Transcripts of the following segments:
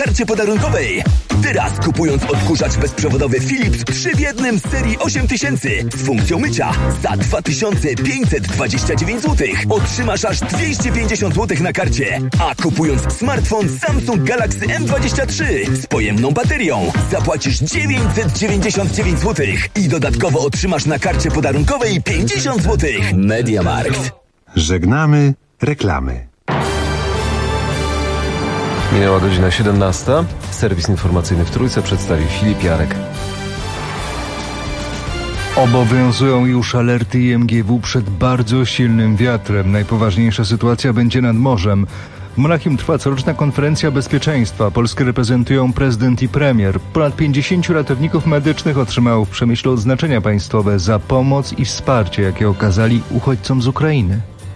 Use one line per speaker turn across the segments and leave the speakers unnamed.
karcie podarunkowej. Teraz kupując odkurzacz bezprzewodowy Philips 3 w 1 z serii 8000 z funkcją mycia za 2529 zł otrzymasz aż 250 zł na karcie. A kupując smartfon Samsung Galaxy M23 z pojemną baterią zapłacisz 999 zł i dodatkowo otrzymasz na karcie podarunkowej 50 zł. MediaMarkt.
Żegnamy reklamy.
Minęła godzina 17. Serwis informacyjny w Trójce przedstawi Filip Jarek.
Obowiązują już alerty IMGW przed bardzo silnym wiatrem. Najpoważniejsza sytuacja będzie nad morzem. W Monachium trwa coroczna konferencja bezpieczeństwa. Polskę reprezentują prezydent i premier. Ponad 50 ratowników medycznych otrzymało w Przemyślu odznaczenia państwowe za pomoc i wsparcie, jakie okazali uchodźcom z Ukrainy.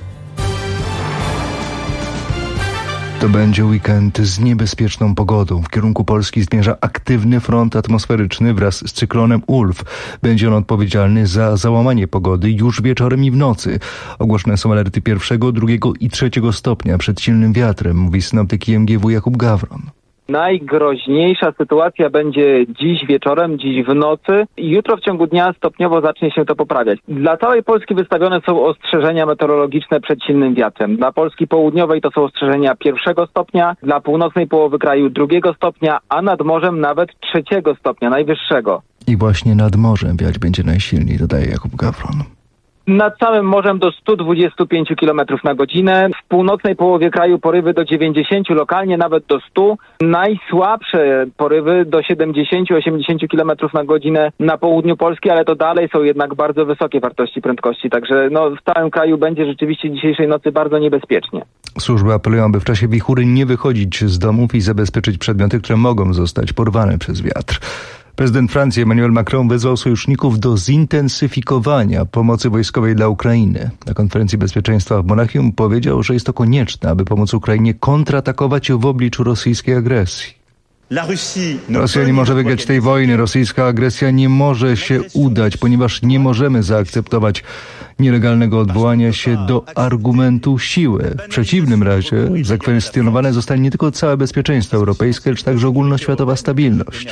To będzie weekend z niebezpieczną pogodą. W kierunku Polski zmierza aktywny front atmosferyczny wraz z cyklonem Ulf. Będzie on odpowiedzialny za załamanie pogody już wieczorem i w nocy. Ogłoszone są alerty 1., 2. i 3. stopnia przed silnym wiatrem, mówi synoptyk IMGW Jakub Gawron.
Najgroźniejsza sytuacja będzie dziś wieczorem, dziś w nocy i jutro w ciągu dnia stopniowo zacznie się to poprawiać. Dla całej Polski wystawione są ostrzeżenia meteorologiczne przed silnym wiatrem. Dla Polski południowej to są ostrzeżenia 1. stopnia, dla północnej połowy kraju 2. stopnia, a nad morzem nawet 3. stopnia, najwyższego.
I właśnie nad morzem wiać będzie najsilniej, dodaje Jakub Gawron.
Nad całym morzem do 125 km na godzinę. W północnej połowie kraju porywy do 90, lokalnie nawet do 100. Najsłabsze porywy do 70-80 km na godzinę na południu Polski, ale to dalej są jednak bardzo wysokie wartości prędkości. Także w całym kraju będzie rzeczywiście dzisiejszej nocy bardzo niebezpiecznie.
Służby apelują, aby w czasie wichury nie wychodzić z domów i zabezpieczyć przedmioty, które mogą zostać porwane przez wiatr. Prezydent Francji Emmanuel Macron wezwał sojuszników do zintensyfikowania pomocy wojskowej dla Ukrainy. Na konferencji bezpieczeństwa w Monachium powiedział, że jest to konieczne, aby pomóc Ukrainie kontratakować w obliczu rosyjskiej agresji. Rosja nie może wygrać tej wojny. Rosyjska agresja nie może się udać, ponieważ nie możemy zaakceptować nielegalnego odwołania się do argumentu siły. W przeciwnym razie zakwestionowane zostanie nie tylko całe bezpieczeństwo europejskie, lecz także ogólnoświatowa stabilność.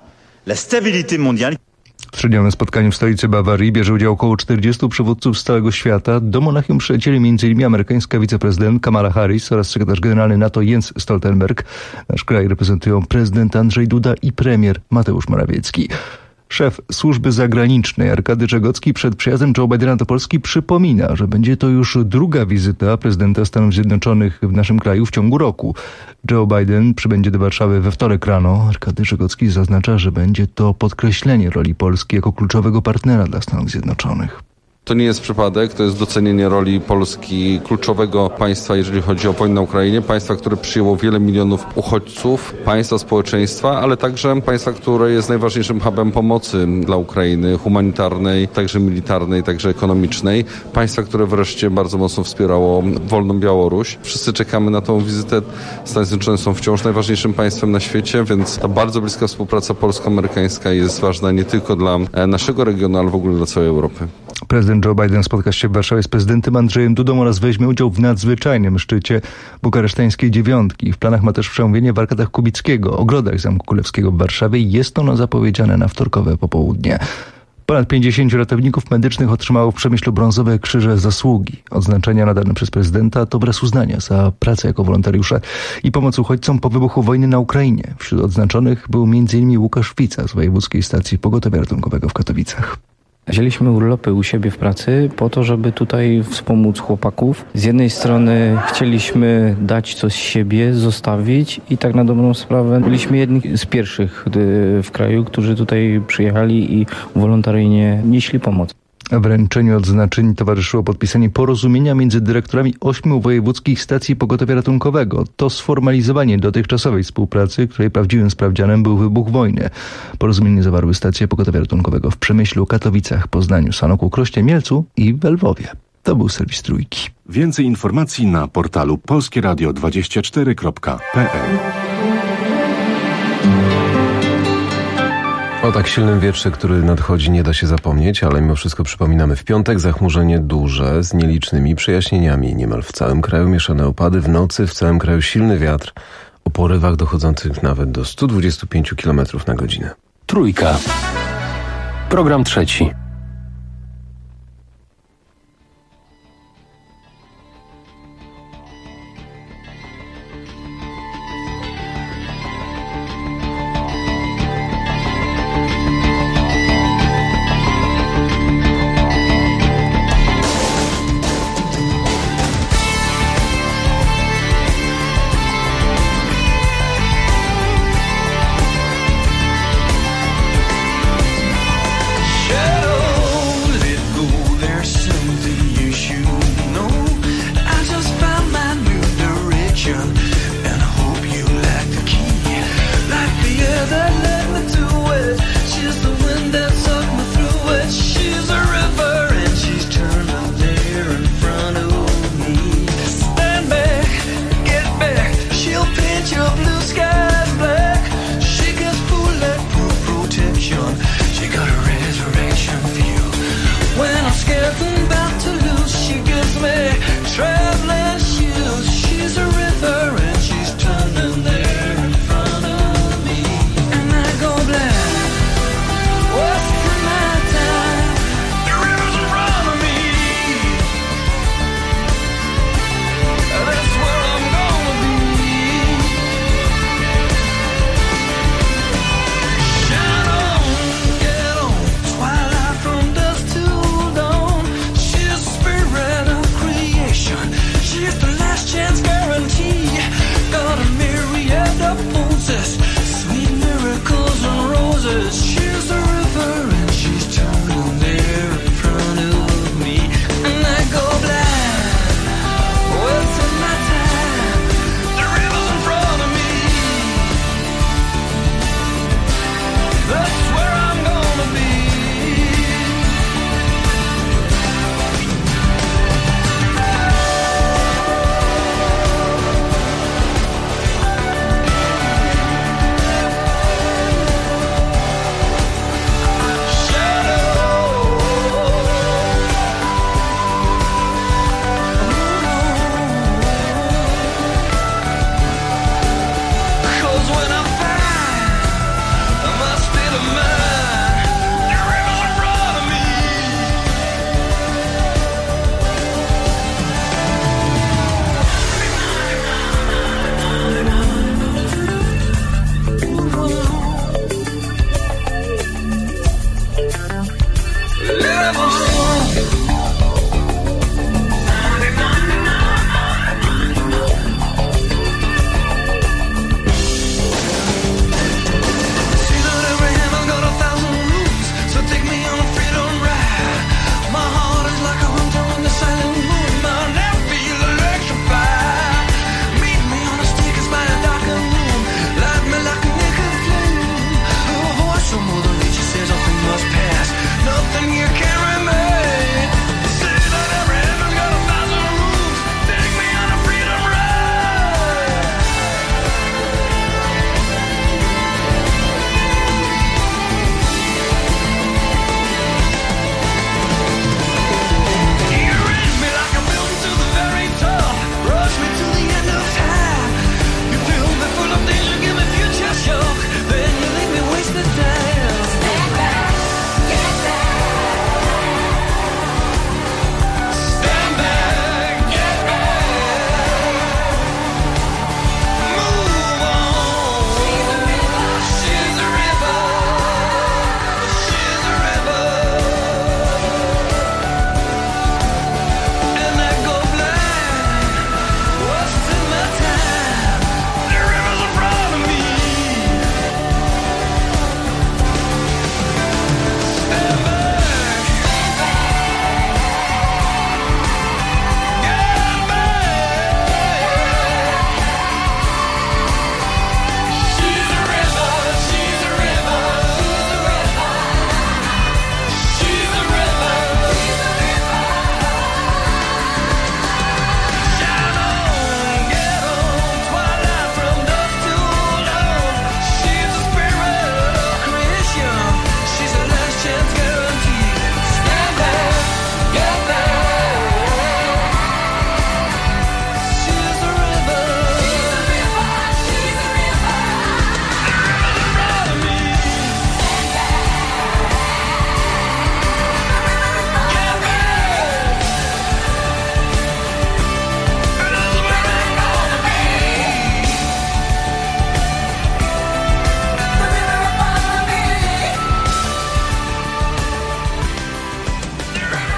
W trzydniowym spotkaniu w stolicy Bawarii bierze udział około 40 przywódców z całego świata. Do Monachium przylecieli m.in. amerykańska wiceprezydent Kamala Harris oraz sekretarz generalny NATO Jens Stoltenberg. Nasz kraj reprezentują prezydent Andrzej Duda i premier Mateusz Morawiecki. Szef służby zagranicznej Arkady Czegocki przed przyjazdem Joe Bidena do Polski przypomina, że będzie to już druga wizyta prezydenta Stanów Zjednoczonych w naszym kraju w ciągu roku. Joe Biden przybędzie do Warszawy we wtorek rano. Arkady Czegocki zaznacza, że będzie to podkreślenie roli Polski jako kluczowego partnera dla Stanów Zjednoczonych.
To nie jest przypadek, to jest docenienie roli Polski, kluczowego państwa, jeżeli chodzi o wojnę na Ukrainie, państwa, które przyjęło wiele milionów uchodźców, państwa, społeczeństwa, ale także państwa, które jest najważniejszym hubem pomocy dla Ukrainy, humanitarnej, także militarnej, także ekonomicznej. Państwa, które wreszcie bardzo mocno wspierało wolną Białoruś. Wszyscy czekamy na tą wizytę. Stany Zjednoczone są wciąż najważniejszym państwem na świecie, więc ta bardzo bliska współpraca polsko-amerykańska jest ważna nie tylko dla naszego regionu, ale w ogóle dla całej Europy.
Prezydent Joe Biden spotka się w Warszawie z prezydentem Andrzejem Dudą oraz weźmie udział w nadzwyczajnym szczycie bukaresztańskiej dziewiątki. W planach ma też przemówienie w Arkadach Kubickiego, ogrodach Zamku Królewskiego w Warszawie i jest ono zapowiedziane na wtorkowe popołudnie. Ponad 50 ratowników medycznych otrzymało w Przemyślu brązowe krzyże zasługi. Odznaczenia nadane przez prezydenta to wyraz uznania za pracę jako wolontariusze i pomoc uchodźcom po wybuchu wojny na Ukrainie. Wśród odznaczonych był m.in. Łukasz Fica z Wojewódzkiej Stacji Pogotowia Ratunkowego w Katowicach.
Wzięliśmy urlopy u siebie w pracy po to, żeby tutaj wspomóc chłopaków. Z jednej strony chcieliśmy dać coś z siebie, zostawić i tak na dobrą sprawę byliśmy jedni z pierwszych w kraju, którzy tutaj przyjechali i wolontaryjnie nieśli pomoc.
Wręczeniu odznaczeń towarzyszyło podpisanie porozumienia między dyrektorami 8 wojewódzkich stacji pogotowia ratunkowego. To sformalizowanie dotychczasowej współpracy, której prawdziwym sprawdzianem był wybuch wojny. Porozumienie zawarły stacje pogotowia ratunkowego w Przemyślu, Katowicach, Poznaniu, Sanoku, Krośnie, Mielcu i w Lwowie. To był serwis Trójki.
Więcej informacji na portalu polskieradio24.pl.
O tak silnym wietrze, który nadchodzi, nie da się zapomnieć, ale mimo wszystko przypominamy. W piątek zachmurzenie duże z nielicznymi przejaśnieniami. Niemal w całym kraju mieszane opady. W nocy w całym kraju silny wiatr o porywach dochodzących nawet do 125 km na godzinę.
Trójka. Program trzeci.
Shadow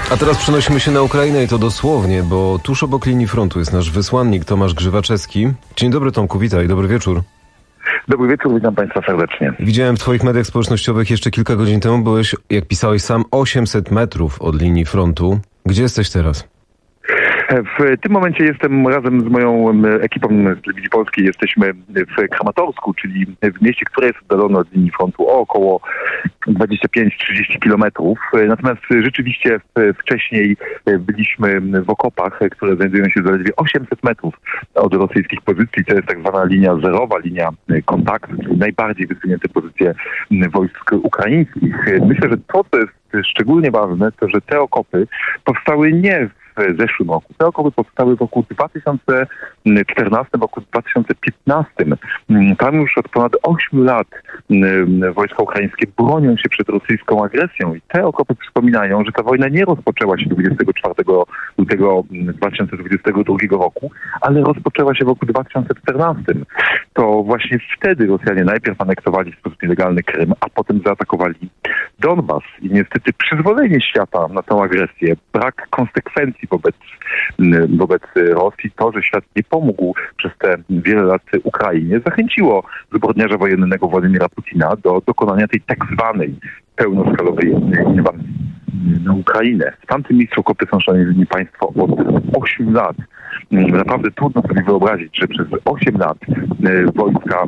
A teraz przenosimy się na Ukrainę i to dosłownie, bo tuż obok linii frontu jest nasz wysłannik Tomasz Grzywaczewski. Dzień dobry, Tomku, witaj, dobry wieczór.
Dobry wieczór, witam Państwa serdecznie.
Widziałem w Twoich mediach społecznościowych jeszcze kilka godzin temu, byłeś, jak pisałeś sam, 800 metrów od linii frontu. Gdzie jesteś teraz?
W tym momencie jestem razem z moją ekipą z Telewizji Polskiej. Jesteśmy w Kramatorsku, czyli w mieście, które jest oddalone od linii frontu o około 25-30 kilometrów. Natomiast rzeczywiście wcześniej byliśmy w okopach, które znajdują się zaledwie 800 metrów od rosyjskich pozycji. To jest tak zwana linia zerowa, linia kontaktu, czyli najbardziej wysunięte pozycje wojsk ukraińskich. Myślę, że to, co jest szczególnie ważne, to że te okopy powstały nie w zeszłym roku. Te okopy powstały w roku 2014, w roku 2015. Tam już od ponad 8 lat wojska ukraińskie bronią się przed rosyjską agresją i te okopy przypominają, że ta wojna nie rozpoczęła się 24 lutego 2022 roku, ale rozpoczęła się w roku 2014. To właśnie wtedy Rosjanie najpierw anektowali w sposób nielegalny Krym, a potem zaatakowali Donbas. I niestety przyzwolenie świata na tę agresję, brak konsekwencji wobec Rosji, to, że świat nie pomógł przez te wiele lat Ukrainie, zachęciło zbrodniarza wojennego Władimira Putina do dokonania tej tak zwanej pełnoskalowej inwazji na Ukrainę. W tamtym miejscu okopy są, szanowni Państwo, od 8 lat. Naprawdę trudno sobie wyobrazić, że przez 8 lat wojska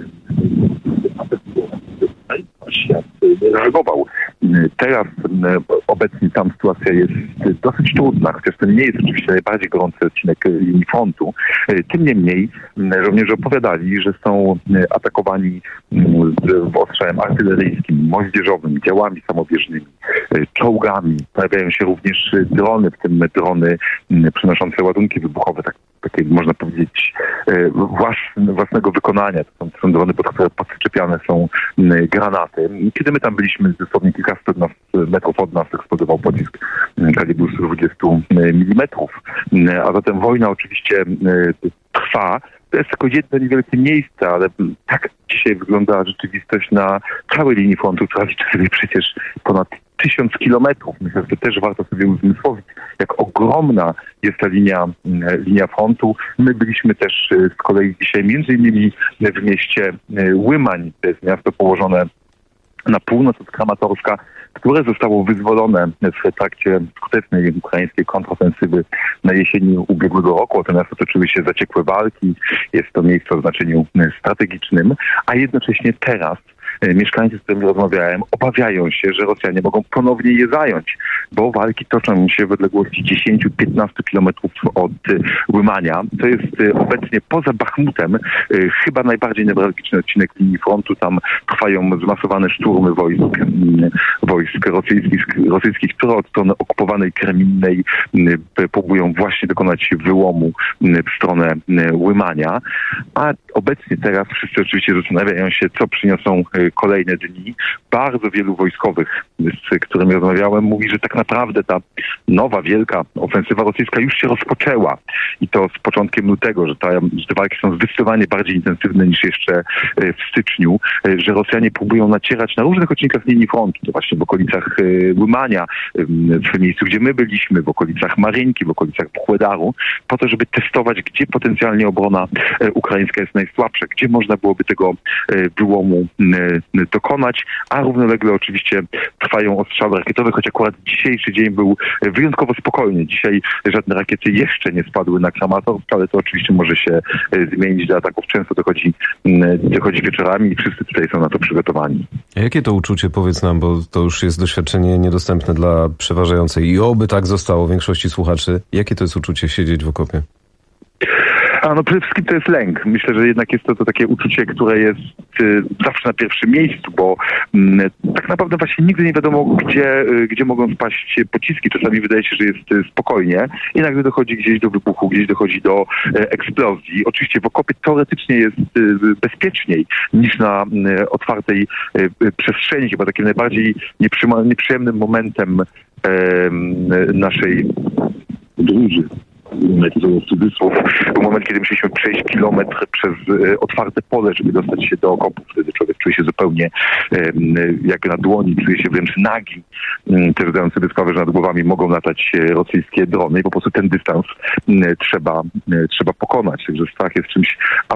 świat nie reagował. Teraz obecnie tam sytuacja jest dosyć trudna, chociaż to nie jest oczywiście najbardziej gorący odcinek linii frontu. Tym niemniej żołnierze opowiadali, że są atakowani ostrzałem artyleryjskim, moździerzowym, działami samobieżnymi, czołgami. Pojawiają się również drony, w tym drony przynoszące ładunki wybuchowe, takie można powiedzieć własnego wykonania. To są drony, pod które podczepiane są granaty. Kiedy my tam byliśmy, dosłownie kilkaset metrów od nas eksplodował pocisk kalibru 120 mm. A zatem wojna oczywiście trwa. To jest tylko jedno niewielkie miejsce, ale tak dzisiaj wygląda rzeczywistość na całej linii frontu, która liczy sobie przecież ponad 1000 kilometrów. Myślę, że też warto sobie uzmysłowić, jak ogromna jest ta linia frontu. My byliśmy też z kolei dzisiaj między innymi w mieście Łymań. To jest miasto położone na północ od Kramatorska, które zostało wyzwolone w trakcie skutecznej ukraińskiej kontrofensywy na jesieni ubiegłego roku. O to miasto toczyły się zaciekłe walki. Jest to miejsce o znaczeniu strategicznym, a jednocześnie teraz mieszkańcy, z którymi rozmawiałem, obawiają się, że Rosjanie mogą ponownie je zająć, bo walki toczą się w odległości 10-15 kilometrów od Łymania. To jest obecnie poza Bachmutem chyba najbardziej newralgiczny odcinek linii frontu. Tam trwają zmasowane szturmy wojsk rosyjskich, które od strony okupowanej Kreminnej próbują właśnie dokonać wyłomu w stronę Łymania. A obecnie teraz wszyscy oczywiście zastanawiają się, co przyniosą kolejne dni. Bardzo wielu wojskowych, z którymi rozmawiałem, mówi, że tak naprawdę ta nowa, wielka ofensywa rosyjska już się rozpoczęła. I to z początkiem lutego, że te walki są zdecydowanie bardziej intensywne niż jeszcze w styczniu, że Rosjanie próbują nacierać na różnych odcinkach linii frontu, to właśnie w okolicach Łymania, w miejscu, gdzie my byliśmy, w okolicach Marynki, w okolicach Buchłedaru, po to, żeby testować, gdzie potencjalnie obrona ukraińska jest najsłabsza, gdzie można byłoby tego wyłomu dokonać, a równolegle oczywiście trwają ostrzały rakietowe, choć akurat dzisiejszy dzień był wyjątkowo spokojny. Dzisiaj żadne rakiety jeszcze nie spadły na Kramatorsk, ale to oczywiście może się zmienić. Do ataków często dochodzi wieczorami i wszyscy tutaj są na to przygotowani.
A jakie to uczucie, powiedz nam, bo to już jest doświadczenie niedostępne dla przeważającej i oby tak zostało większości słuchaczy. Jakie to jest uczucie siedzieć w okopie?
Przede wszystkim to jest lęk. Myślę, że jednak jest to takie uczucie, które jest zawsze na pierwszym miejscu, bo tak naprawdę właśnie nigdy nie wiadomo, gdzie mogą spaść pociski. Czasami wydaje się, że jest spokojnie i nagle dochodzi gdzieś do wybuchu, gdzieś dochodzi do eksplozji. Oczywiście w okopie teoretycznie jest bezpieczniej niż na otwartej przestrzeni. Chyba takim najbardziej nieprzyjemnym momentem naszej podróży to jest cudzysłów, był moment, kiedy musieliśmy przejść kilometr przez otwarte pole, żeby dostać się do okopów. Wtedy człowiek czuje się zupełnie jak na dłoni, czuje się wręcz nagi. Też zdając sobie sprawę, że nad głowami mogą latać rosyjskie drony i po prostu ten dystans trzeba pokonać. Także strach jest czymś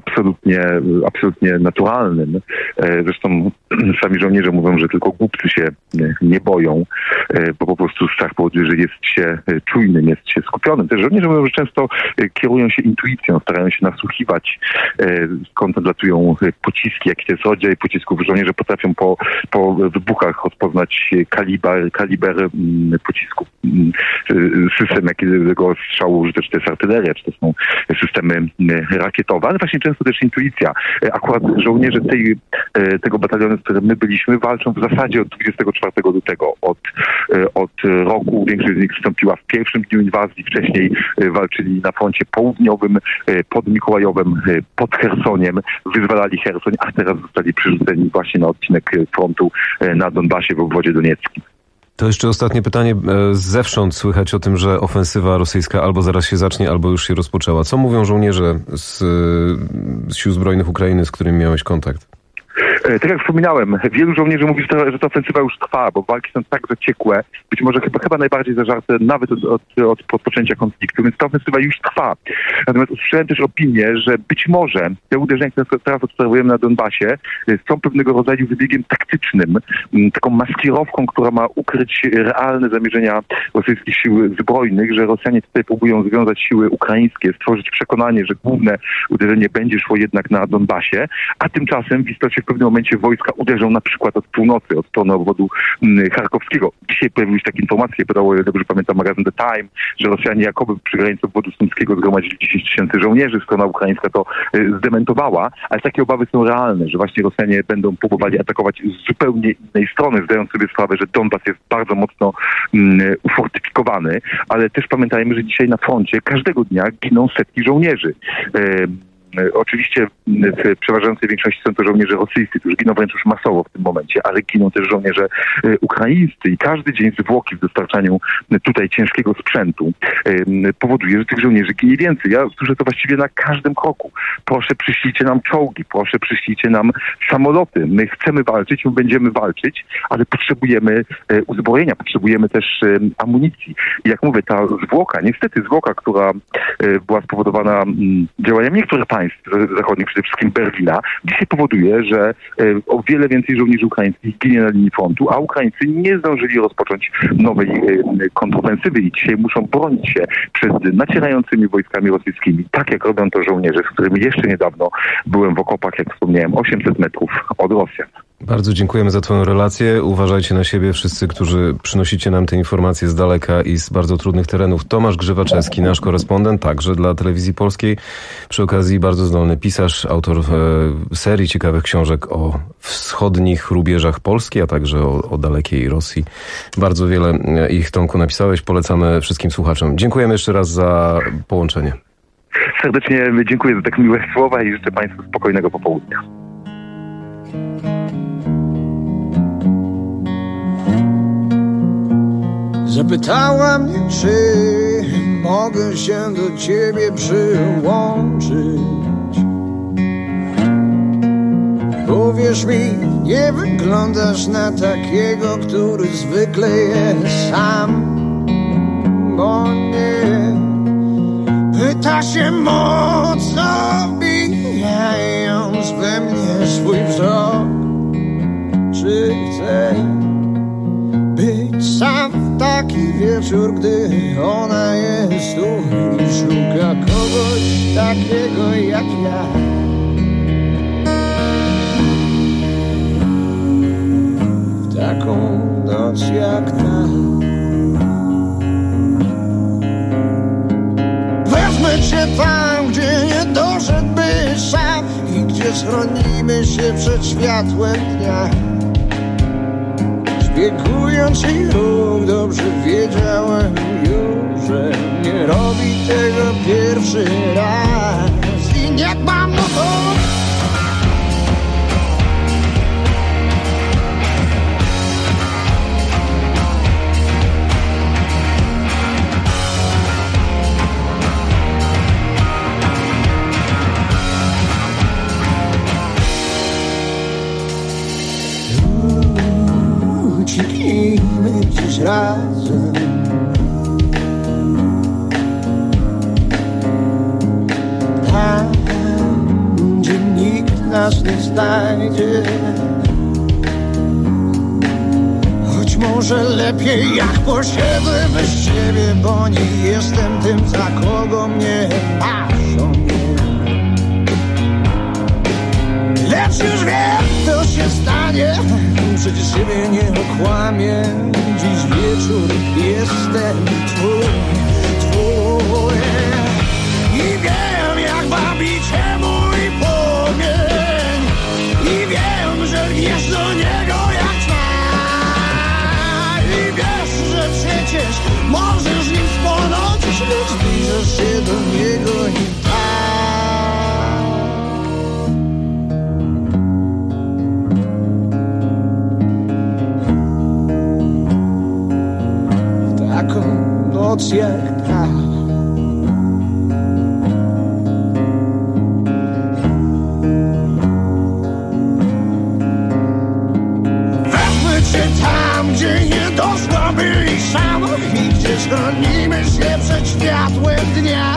absolutnie naturalnym. Zresztą sami żołnierze mówią, że tylko głupcy się nie boją, bo po prostu strach powoduje, że jest się czujnym, jest się skupionym. Też żołnierze mówią, że często kierują się intuicją, starają się nasłuchiwać, skąd nadlatują pociski, jaki to jest rodzaj pocisków. Żołnierze potrafią po wybuchach rozpoznać kaliber pocisków, system jakiego strzału użyte, czy to jest artyleria, czy to są systemy rakietowe, ale właśnie często też intuicja. Akurat żołnierze tego batalionu, w którym my byliśmy, walczą w zasadzie od 24 lutego. Od roku większość z nich wstąpiła w pierwszym dniu inwazji, wcześniej walczyli na froncie południowym, pod Mikołajowem, pod Chersoniem, wyzwalali Cherson, a teraz zostali przerzuceni właśnie na odcinek frontu na Donbasie w obwodzie donieckim.
To jeszcze ostatnie pytanie. Zewsząd słychać o tym, że ofensywa rosyjska albo zaraz się zacznie, albo już się rozpoczęła. Co mówią żołnierze z Sił Zbrojnych Ukrainy, z którymi miałeś kontakt?
Tak jak wspominałem, wielu żołnierzy mówi, że ta ofensywa już trwa, bo walki są tak zaciekłe, być może chyba najbardziej zażarte nawet od rozpoczęcia konfliktu, więc ta ofensywa już trwa. Natomiast usłyszałem też opinię, że być może te uderzenia, które teraz obserwujemy na Donbasie, są pewnego rodzaju wybiegiem taktycznym, taką maskirowką, która ma ukryć realne zamierzenia rosyjskich sił zbrojnych, że Rosjanie tutaj próbują związać siły ukraińskie, stworzyć przekonanie, że główne uderzenie będzie szło jednak na Donbasie, a tymczasem w istocie w pewnym momencie wojska uderzą na przykład od północy, od strony obwodu charkowskiego. Dzisiaj pojawiły się takie informacje, podało, dobrze pamiętam, magazyn The Time, że Rosjanie jakoby przy granicy obwodu sumskiego zgromadzili 10 000 żołnierzy, strona ukraińska to zdementowała, ale takie obawy są realne, że właśnie Rosjanie będą próbowali atakować z zupełnie innej strony, zdając sobie sprawę, że Donbas jest bardzo mocno ufortyfikowany, ale też pamiętajmy, że dzisiaj na froncie każdego dnia giną setki żołnierzy. Oczywiście w przeważającej większości są to żołnierze rosyjscy, którzy giną wręcz już masowo w tym momencie, ale giną też żołnierze ukraińscy i każdy dzień zwłoki w dostarczaniu tutaj ciężkiego sprzętu powoduje, że tych żołnierzy ginie więcej. Ja słyszę to właściwie na każdym kroku. Proszę, przyślijcie nam czołgi, proszę, przyślijcie nam samoloty. My chcemy walczyć, my będziemy walczyć, ale potrzebujemy uzbrojenia, potrzebujemy też amunicji. I jak mówię, ta zwłoka, niestety zwłoka, która była spowodowana działaniami niektórych państw zachodnich, przede wszystkim Berlina, dzisiaj powoduje, że o wiele więcej żołnierzy ukraińskich ginie na linii frontu, a Ukraińcy nie zdążyli rozpocząć nowej kontrofensywy i dzisiaj muszą bronić się przed nacierającymi wojskami rosyjskimi, tak jak robią to żołnierze, z którymi jeszcze niedawno byłem w okopach, jak wspomniałem, 800 metrów od Rosjan.
Bardzo dziękujemy za twoją relację. Uważajcie na siebie wszyscy, którzy przynosicie nam te informacje z daleka i z bardzo trudnych terenów. Tomasz Grzywaczewski, nasz korespondent, także dla Telewizji Polskiej. Przy okazji bardzo zdolny pisarz, autor serii ciekawych książek o wschodnich rubieżach Polski, a także o dalekiej Rosji. Bardzo wiele ich, Tomku, napisałeś. Polecamy wszystkim słuchaczom. Dziękujemy jeszcze raz za połączenie.
Serdecznie dziękuję za tak miłe słowa i życzę Państwu spokojnego popołudnia.
Zapytała mnie, czy mogę się do ciebie przyłączyć. Uwierz mi, nie wyglądasz na takiego, który zwykle jest sam. Bo nie pyta się mocno, wbijając we mnie swój wzrok. Czy chcę być sam w taki wieczór, gdy ona jest tu i szuka kogoś takiego jak ja. W taką noc jak ta. Wezmę cię tam, gdzie nie doszedłbyś sam i gdzie schronimy się przed światłem dnia. Biegając jej ruch, dobrze wiedziałem już, że nie robi tego pierwszy raz i nie dbam o to. ucieknijmy gdzieś razem. Tam, gdzie nikt nas nie znajdzie. Choć może lepiej jak posiedzę bez ciebie, bo nie jestem tym, za kogo mnie patrzą. Lecz już wiem, co się stanie, przecież siebie nie okłamię. Dziś wieczór jestem twój. I wiem, jak bawi cię mój płomień. I wiem, że lgniesz do niego jak trwa. I wiesz, że przecież możesz nim spłonąć, lecz zbliżasz się do niego nim noc jak ta. Wezmę cię tam, gdzie nie doszła byli sam i gdzie schronimy się przed światłem dnia.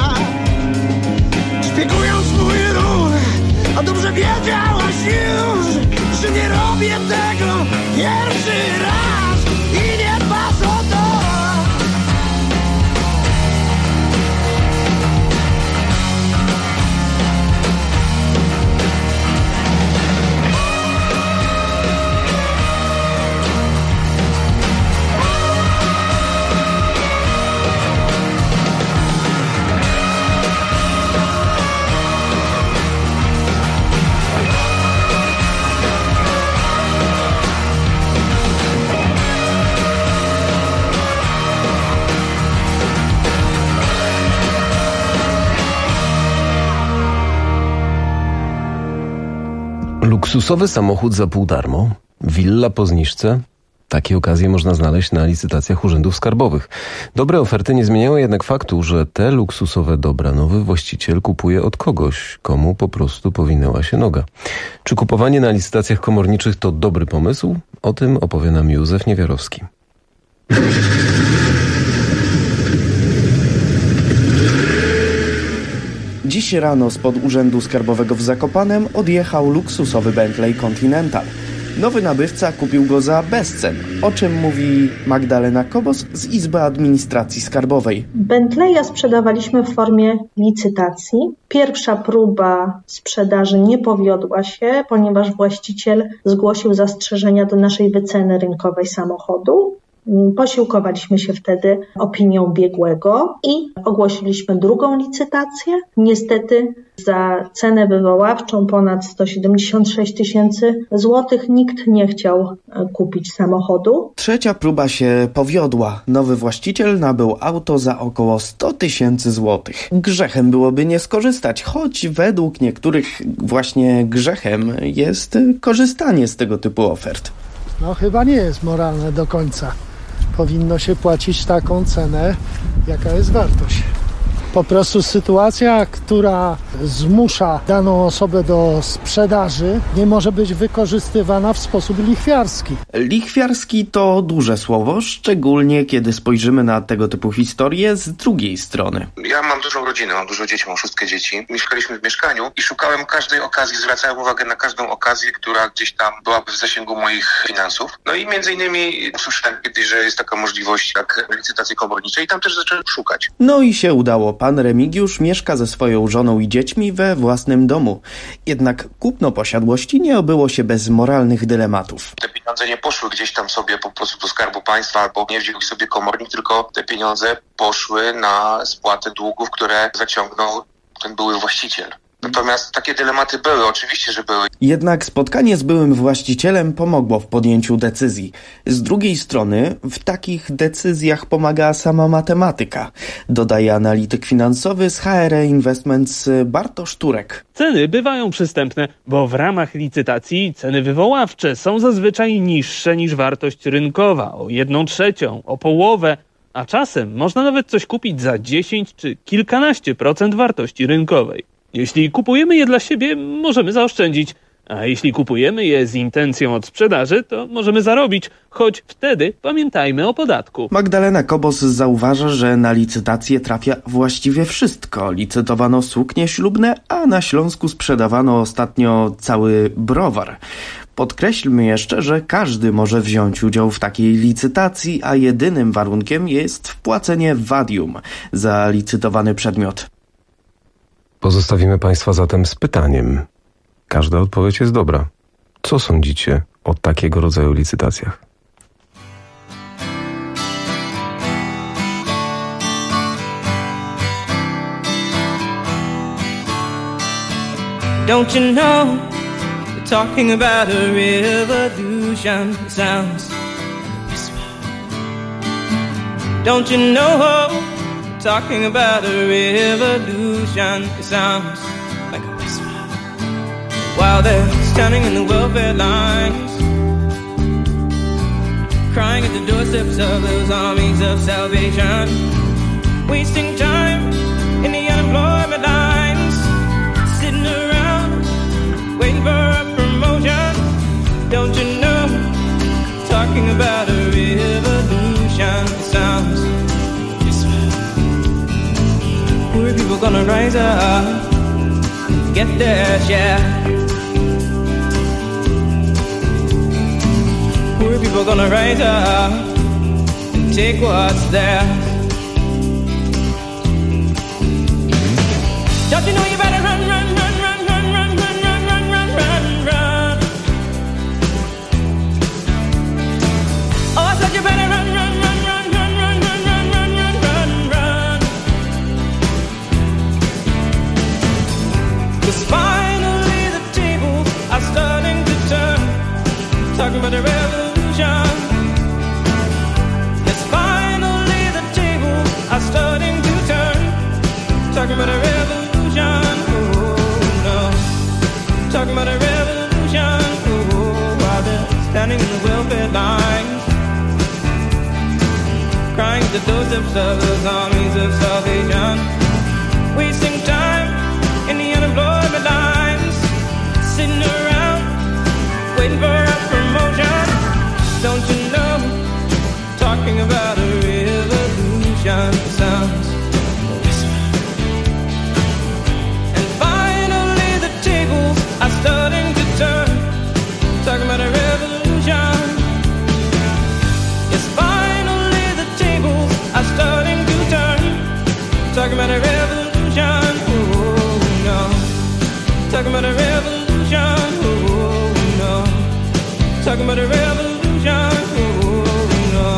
Szpiegując mój ruch, a dobrze wiedziałaś już, że nie robię tego pierwszy raz i nie dbasz o to.
Luksusowy samochód za pół darmo, willa po zniżce. Takie okazje można znaleźć na licytacjach urzędów skarbowych. Dobre oferty nie zmieniają jednak faktu, że te luksusowe dobra nowy właściciel kupuje od kogoś, komu po prostu powinęła się noga. Czy kupowanie na licytacjach komorniczych to dobry pomysł? O tym opowie nam Józef Niewiarowski.
Dziś rano spod Urzędu Skarbowego w Zakopanem odjechał luksusowy Bentley Continental. Nowy nabywca kupił go za bezcen, o czym mówi Magdalena Kobos z Izby Administracji Skarbowej.
Bentleya sprzedawaliśmy w formie licytacji. Pierwsza próba sprzedaży nie powiodła się, ponieważ właściciel zgłosił zastrzeżenia do naszej wyceny rynkowej samochodu. Posiłkowaliśmy się wtedy opinią biegłego i ogłosiliśmy drugą licytację. Niestety za cenę wywoławczą ponad 176 000 złotych nikt nie chciał kupić samochodu.
Trzecia próba się powiodła. Nowy właściciel nabył auto za około 100 000 złotych. Grzechem byłoby nie skorzystać, choć według niektórych właśnie grzechem jest korzystanie z tego typu ofert.
No chyba nie jest moralne do końca. Powinno się płacić taką cenę, jaka jest wartość. Po prostu sytuacja, która zmusza daną osobę do sprzedaży, nie może być wykorzystywana w sposób lichwiarski.
Lichwiarski to duże słowo, szczególnie kiedy spojrzymy na tego typu historie z drugiej strony.
Ja mam dużą rodzinę, mam dużo dzieci, mam 6 dzieci. Mieszkaliśmy w mieszkaniu i szukałem każdej okazji, zwracałem uwagę na każdą okazję, która gdzieś tam byłaby w zasięgu moich finansów. No i między innymi usłyszałem kiedyś, że jest taka możliwość jak licytacje komornicze i tam też zacząłem szukać.
No i się udało. Pan Remigiusz mieszka ze swoją żoną i dziećmi we własnym domu. Jednak kupno posiadłości nie obyło się bez moralnych dylematów.
Te pieniądze nie poszły gdzieś tam sobie po prostu do Skarbu Państwa, albo nie wziął ich sobie komornik, tylko te pieniądze poszły na spłatę długów, które zaciągnął ten były właściciel. Natomiast takie dylematy były, oczywiście, że były.
Jednak spotkanie z byłym właścicielem pomogło w podjęciu decyzji. Z drugiej strony w takich decyzjach pomaga sama matematyka, dodaje analityk finansowy z HR Investments Bartosz Turek.
Ceny bywają przystępne, bo w ramach licytacji ceny wywoławcze są zazwyczaj niższe niż wartość rynkowa o 1/3, o połowę, a czasem można nawet coś kupić za 10 czy kilkanaście procent wartości rynkowej. Jeśli kupujemy je dla siebie, możemy zaoszczędzić. A jeśli kupujemy je z intencją odsprzedaży, to możemy zarobić, choć wtedy pamiętajmy o podatku.
Magdalena Kobos zauważa, że na licytację trafia właściwie wszystko. Licytowano suknie ślubne, a na Śląsku sprzedawano ostatnio cały browar. Podkreślmy jeszcze, że każdy może wziąć udział w takiej licytacji, a jedynym warunkiem jest wpłacenie vadium za licytowany przedmiot.
Pozostawimy Państwa zatem z pytaniem. Każda odpowiedź jest dobra. Co sądzicie o takiego rodzaju licytacjach?
Don't you know, we're talking about a revolution. It sounds like a whisper. Don't you know, we're talking about a revolution. It sounds like a whisper. While they're standing in the welfare lines, crying at the doorsteps of those armies of salvation, wasting time in the unemployment lines, sitting around waiting for a promotion. Don't you know, talking about a revolution. It sounds poor people gonna rise up, get their share. Poor people gonna rise up and take what's theirs. Don't you know you better run, run, run, run, run, run, run, run, run, run, run, run. Oh, I said you better run, run, run, run, run, run, run, run, run, run, run, run. 'Cause finally the tables are starting to turn. Talking about the revolution. Yes, finally the tables are starting to turn. Talking about a revolution. Oh no. Talking about a revolution. Oh, while they're standing in the welfare lines, crying at the doorsteps of those armies of salvation, wasting time in the unemployment lines, sitting around waiting for a promotion. Don't you know, talking about a revolution sounds a whisper. And finally the tables are starting to turn. Talking about a revolution. Yes, finally the tables are starting to turn. Talking about a revolution. Oh no. Talking about a revolution. Oh no. Talking about a revolution. Oh no.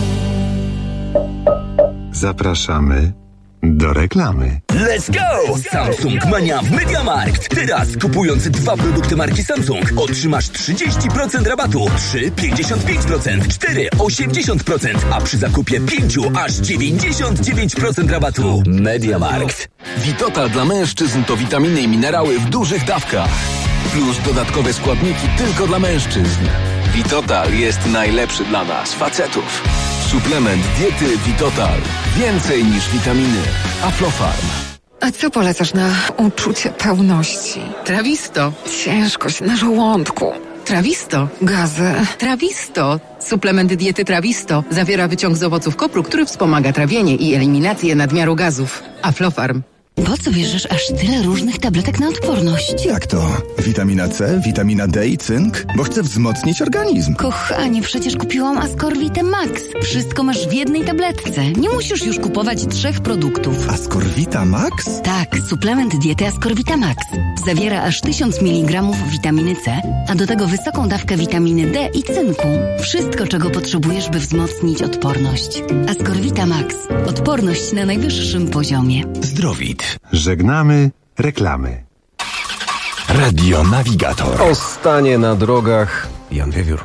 Zapraszamy do reklamy.
Let's go! Samsung Mania w MediaMarkt. Teraz kupując 2 produkty marki Samsung otrzymasz 30% rabatu, 3 55%, 4 80%, a przy zakupie 5 aż 99% rabatu. MediaMarkt.
Vitotal dla mężczyzn to witaminy i minerały w dużych dawkach. Plus dodatkowe składniki tylko dla mężczyzn. Vitotal jest najlepszy dla nas, facetów. Suplement diety Vitotal. Więcej niż witaminy. Aflofarm.
A co polecasz na uczucie pełności? Trawisto. Ciężkość na żołądku. Trawisto. Gazy. Trawisto. Suplement diety Trawisto zawiera wyciąg z owoców kopru, który wspomaga trawienie i eliminację nadmiaru gazów. Aflofarm.
Po co bierzesz aż tyle różnych tabletek na odporność?
Jak to? Witamina C, witamina D i cynk? Bo chcę wzmocnić organizm.
Kochanie, przecież kupiłam Ascorvite Max. Wszystko masz w jednej tabletce. Nie musisz już kupować 3 produktów.
Ascorvita Max?
Tak, suplement diety Ascorvita Max. Zawiera aż 1000 mg witaminy C, a do tego wysoką dawkę witaminy D i cynku. Wszystko, czego potrzebujesz, by wzmocnić odporność. Ascorvita Max. Odporność na najwyższym poziomie.
Zdrowit.
Żegnamy reklamy.
Radio Navigator.
O stanie na drogach Jan Wiewiór.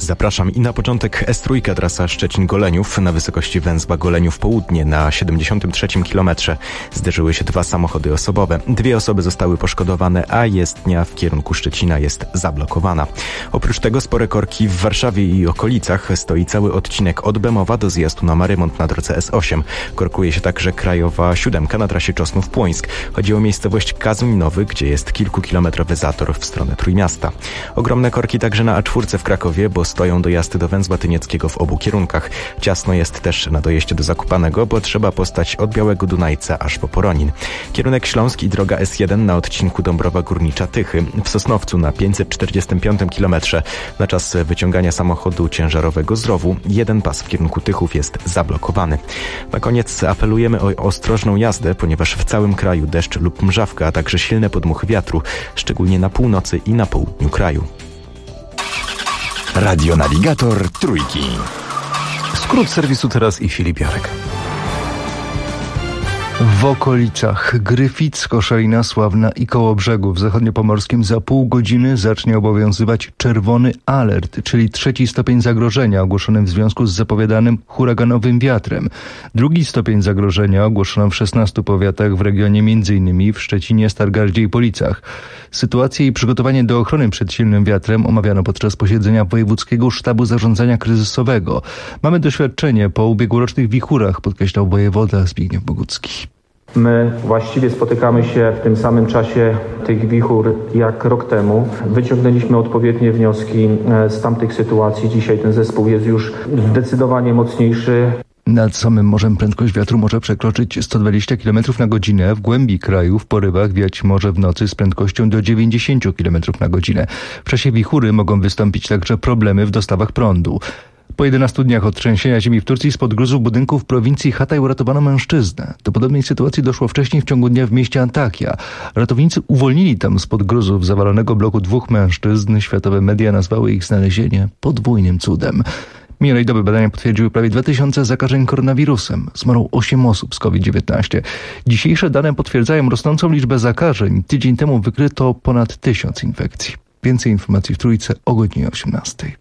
Zapraszam i na początek S3, trasa Szczecin-Goleniów na wysokości węzła Goleniów Południe na 73 kilometrze. Zderzyły się 2 samochody osobowe. 2 osoby zostały poszkodowane, a jezdnia w kierunku Szczecina jest zablokowana. Oprócz tego spore korki w Warszawie i okolicach. Stoi cały odcinek od Bemowa do zjazdu na Marymont na drodze S8. Korkuje się także krajowa 7 na trasie Czosnów-Płońsk. Chodzi o miejscowość Kazuń Nowy, gdzie jest kilkukilometrowy zator w stronę Trójmiasta. Ogromne korki także na A4 w Krakowie, bo stoją dojazdy do węzła Tynieckiego w obu kierunkach. Ciasno jest też na dojeździe do Zakopanego, bo trzeba postać od Białego Dunajca aż po Poronin. Kierunek Śląsk i droga S1 na odcinku Dąbrowa Górnicza-Tychy. W Sosnowcu na 545 km na czas wyciągania samochodu ciężarowego z rowu 1 pas w kierunku Tychów jest zablokowany. Na koniec apelujemy o ostrożną jazdę, ponieważ w całym kraju deszcz lub mrzawka, a także silne podmuchy wiatru, szczególnie na północy i na południu kraju.
Radionawigator Trójki.
Skrót serwisu teraz i Filip Jarek.
W okolicach Gryfic, Koszalina, Sławna i Kołobrzegu w zachodniopomorskim za pół godziny zacznie obowiązywać czerwony alert, czyli 3. stopień zagrożenia ogłoszony w związku z zapowiadanym huraganowym wiatrem. 2. stopień zagrożenia ogłoszono w 16 powiatach w regionie m.in. w Szczecinie, Stargardzie i Policach. Sytuację i przygotowanie do ochrony przed silnym wiatrem omawiano podczas posiedzenia Wojewódzkiego Sztabu Zarządzania Kryzysowego. Mamy doświadczenie po ubiegłorocznych wichurach, podkreślał wojewoda Zbigniew Bogucki.
My właściwie spotykamy się w tym samym czasie tych wichur jak rok temu. Wyciągnęliśmy odpowiednie wnioski z tamtych sytuacji. Dzisiaj ten zespół jest już zdecydowanie mocniejszy.
Nad samym morzem prędkość wiatru może przekroczyć 120 km na godzinę. W głębi kraju w porywach wiać może w nocy z prędkością do 90 km na godzinę. W czasie wichury mogą wystąpić także problemy w dostawach prądu. Po 11 dniach od trzęsienia ziemi w Turcji spod gruzów budynku w prowincji Hatay uratowano mężczyznę. Do podobnej sytuacji doszło wcześniej w ciągu dnia w mieście Antakya. Ratownicy uwolnili tam spod gruzów zawalonego bloku 2 mężczyzn. Światowe media nazwały ich znalezienie podwójnym cudem. Minionej doby badania potwierdziły prawie 2000 zakażeń koronawirusem. Zmarło 8 osób z COVID-19. Dzisiejsze dane potwierdzają rosnącą liczbę zakażeń. Tydzień temu wykryto ponad 1000 infekcji. Więcej informacji w Trójce o godzinie 18.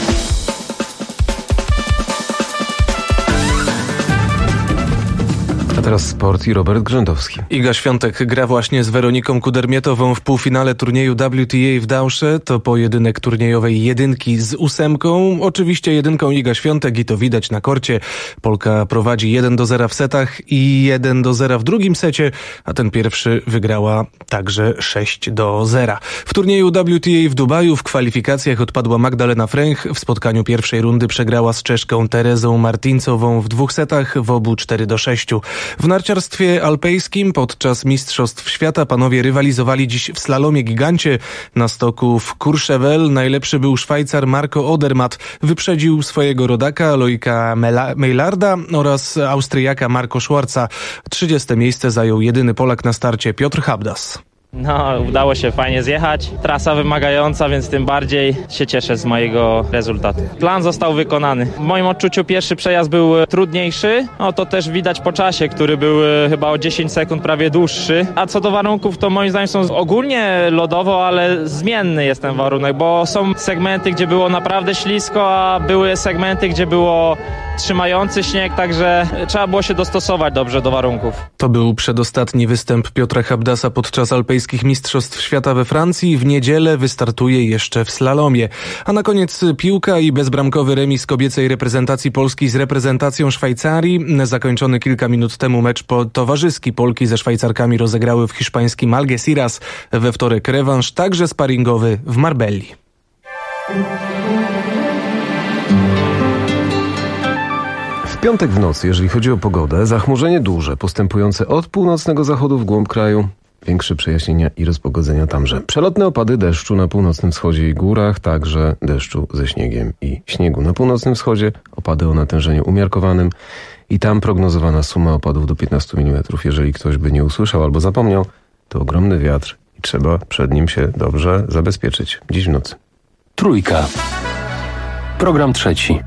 A teraz sport i Robert Grzędowski.
Iga Świątek gra właśnie z Weroniką Kudermietową w półfinale turnieju WTA w Dausze. To pojedynek turniejowej 1 z 8. Oczywiście 1 Iga Świątek i to widać na korcie. Polka prowadzi 1-0 w setach i 1-0 w drugim secie, a ten pierwszy wygrała także 6-0. W turnieju WTA w Dubaju w kwalifikacjach odpadła Magdalena Fręch. W spotkaniu pierwszej rundy przegrała z Czeszką Terezą Martincową w 2 setach, w obu 4-6. W narciarstwie alpejskim podczas Mistrzostw Świata panowie rywalizowali dziś w slalomie gigancie. Na stoku w Courchevel najlepszy był Szwajcar Marco Odermatt. Wyprzedził swojego rodaka Loika Meilarda oraz Austriaka Marco Schwarza. 30. miejsce zajął jedyny Polak na starcie Piotr Habdas.
No, udało się fajnie zjechać. Trasa wymagająca, więc tym bardziej się cieszę z mojego rezultatu. Plan został wykonany. W moim odczuciu pierwszy przejazd był trudniejszy. No to też widać po czasie, który był chyba o 10 sekund prawie dłuższy. A co do warunków, to moim zdaniem są ogólnie lodowo, ale zmienny jest ten warunek, bo są segmenty, gdzie było naprawdę ślisko, a były segmenty, gdzie było trzymający śnieg, także trzeba było się dostosować dobrze do warunków.
To był przedostatni występ Piotra Habdasa podczas alpejskich mistrzostw świata we Francji. W niedzielę wystartuje jeszcze w slalomie. A na koniec piłka i bezbramkowy remis kobiecej reprezentacji Polski z reprezentacją Szwajcarii. Zakończony kilka minut temu mecz towarzyski Polki ze Szwajcarkami rozegrały w hiszpańskim Algeciras. We wtorek rewanż, także sparingowy w Marbelli.
W piątek w nocy, jeżeli chodzi o pogodę, zachmurzenie duże, postępujące od północnego zachodu w głąb kraju. Większe przejaśnienia i rozpogodzenia tamże. Przelotne opady deszczu na północnym wschodzie i górach, także deszczu ze śniegiem i śniegu. Na północnym wschodzie opady o natężeniu umiarkowanym i tam prognozowana suma opadów do 15 mm. Jeżeli ktoś by nie usłyszał albo zapomniał, to ogromny wiatr i trzeba przed nim się dobrze zabezpieczyć. Dziś w nocy.
Trójka. Program trzeci.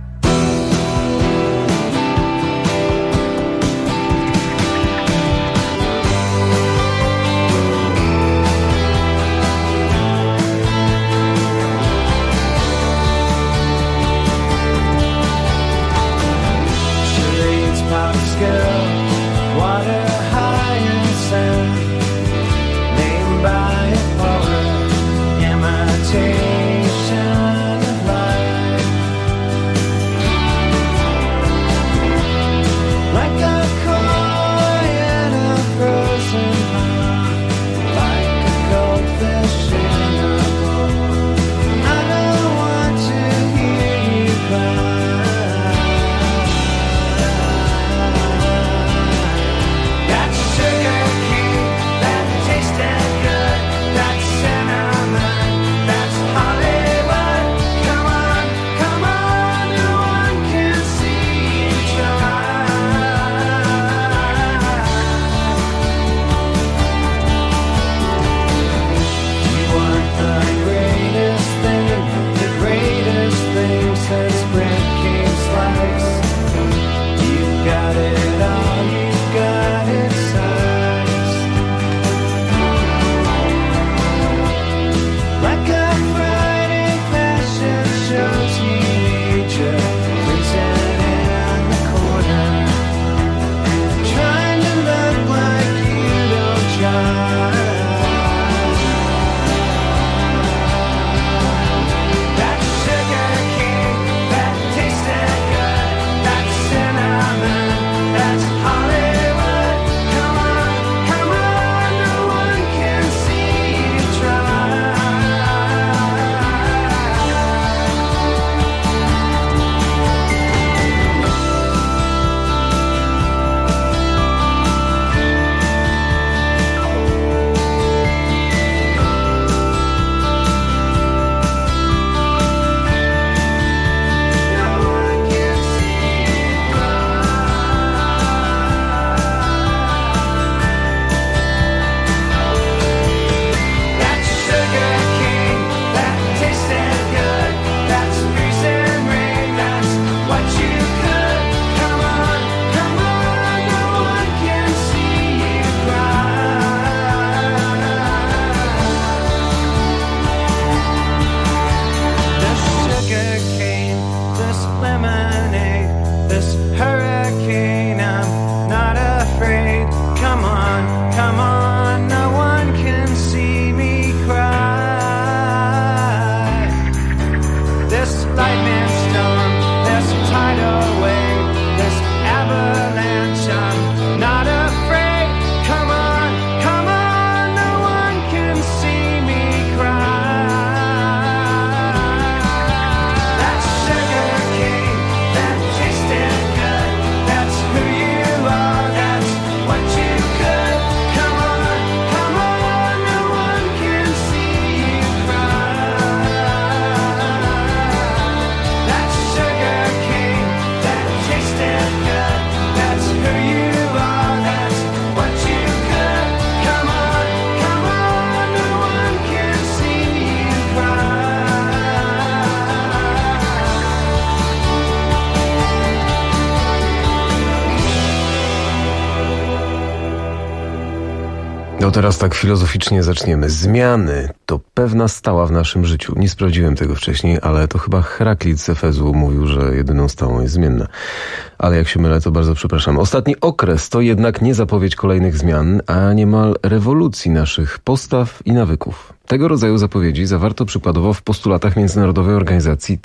To teraz tak filozoficznie zaczniemy. Zmiany to pewna stała w naszym życiu. Nie sprawdziłem tego wcześniej, ale to chyba Heraklit z Efezu mówił, że jedyną stałą jest zmienna. Ale jak się mylę, to bardzo przepraszam. Ostatni okres to jednak nie zapowiedź kolejnych zmian, a niemal rewolucji naszych postaw i nawyków. Tego rodzaju zapowiedzi zawarto przykładowo w postulatach międzynarodowej organizacji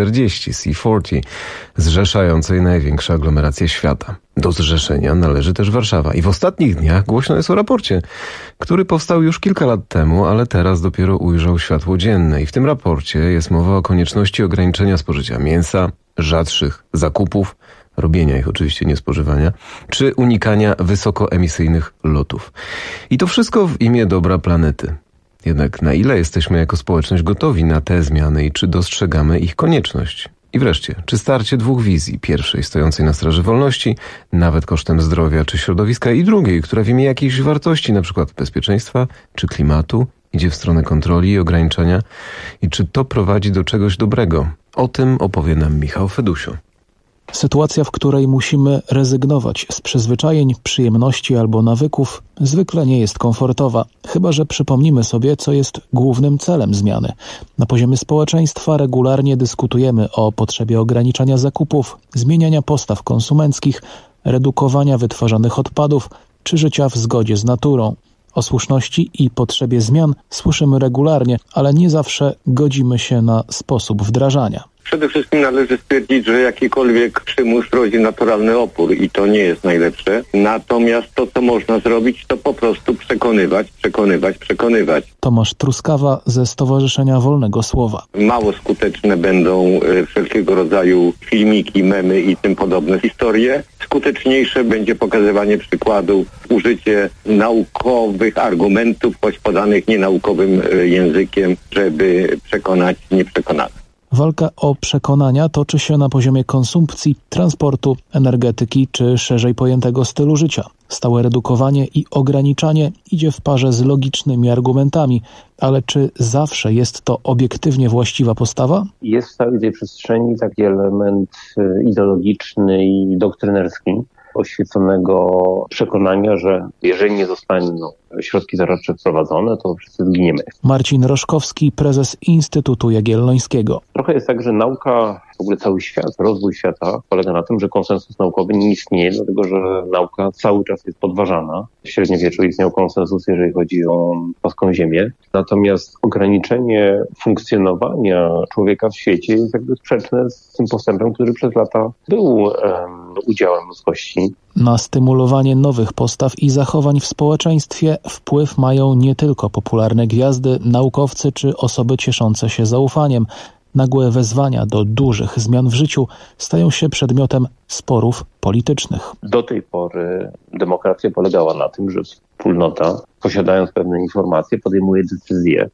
C40, zrzeszającej największe aglomeracje świata. Do zrzeszenia należy też Warszawa. I w ostatnich dniach głośno jest o raporcie, który powstał już kilka lat temu, ale teraz dopiero ujrzał światło dzienne. I w tym raporcie jest mowa o konieczności ograniczenia spożycia mięsa, rzadszych zakupów, robienia ich oczywiście, nie spożywania, czy unikania wysokoemisyjnych lotów. I to wszystko w imię dobra planety. Jednak na ile jesteśmy jako społeczność gotowi na te zmiany i czy dostrzegamy ich konieczność? I wreszcie, czy starcie dwóch wizji, pierwszej stojącej na straży wolności, nawet kosztem zdrowia czy środowiska, i drugiej, która w imię jakiejś wartości, np. bezpieczeństwa czy klimatu, idzie w stronę kontroli i ograniczania, i czy to prowadzi do czegoś dobrego? O tym opowie nam Michał Fedusiu.
Sytuacja, w której musimy rezygnować z przyzwyczajeń, przyjemności albo nawyków, zwykle nie jest komfortowa, chyba że przypomnimy sobie, co jest głównym celem zmiany. Na poziomie społeczeństwa regularnie dyskutujemy o potrzebie ograniczania zakupów, zmieniania postaw konsumenckich, redukowania wytwarzanych odpadów czy życia w zgodzie z naturą. O słuszności i potrzebie zmian słyszymy regularnie, ale nie zawsze godzimy się na sposób wdrażania.
Przede wszystkim należy stwierdzić, że jakikolwiek przymus rodzi naturalny opór i to nie jest najlepsze. Natomiast to, co można zrobić, to po prostu przekonywać.
Tomasz Truskawa ze Stowarzyszenia Wolnego Słowa.
Mało skuteczne będą wszelkiego rodzaju filmiki, memy i tym podobne historie. Skuteczniejsze będzie pokazywanie przykładów, użycie naukowych argumentów, choć podanych nienaukowym językiem, żeby przekonać nieprzekonanych.
Walka o przekonania toczy się na poziomie konsumpcji, transportu, energetyki czy szerzej pojętego stylu życia. Stałe redukowanie i ograniczanie idzie w parze z logicznymi argumentami, ale czy zawsze jest to obiektywnie właściwa postawa?
Jest w całej tej przestrzeni taki element ideologiczny i doktrynerski, oświeconego przekonania, że jeżeli nie zostaną środki zaradcze wprowadzone, to wszyscy zginiemy.
Marcin Roszkowski, prezes Instytutu Jagiellońskiego.
Trochę jest tak, że nauka, w ogóle cały świat, rozwój świata polega na tym, że konsensus naukowy nie istnieje, dlatego że nauka cały czas jest podważana. W średniowieczu istniał konsensus, jeżeli chodzi o płaską ziemię. Natomiast ograniczenie funkcjonowania człowieka w świecie jest jakby sprzeczne z tym postępem, który przez lata był udziałem ludzkości.
Na stymulowanie nowych postaw i zachowań w społeczeństwie wpływ mają nie tylko popularne gwiazdy, naukowcy czy osoby cieszące się zaufaniem. Nagłe wezwania do dużych zmian w życiu stają się przedmiotem sporów politycznych.
Do tej pory demokracja polegała na tym, że wspólnota, posiadając pewne informacje, podejmuje decyzje.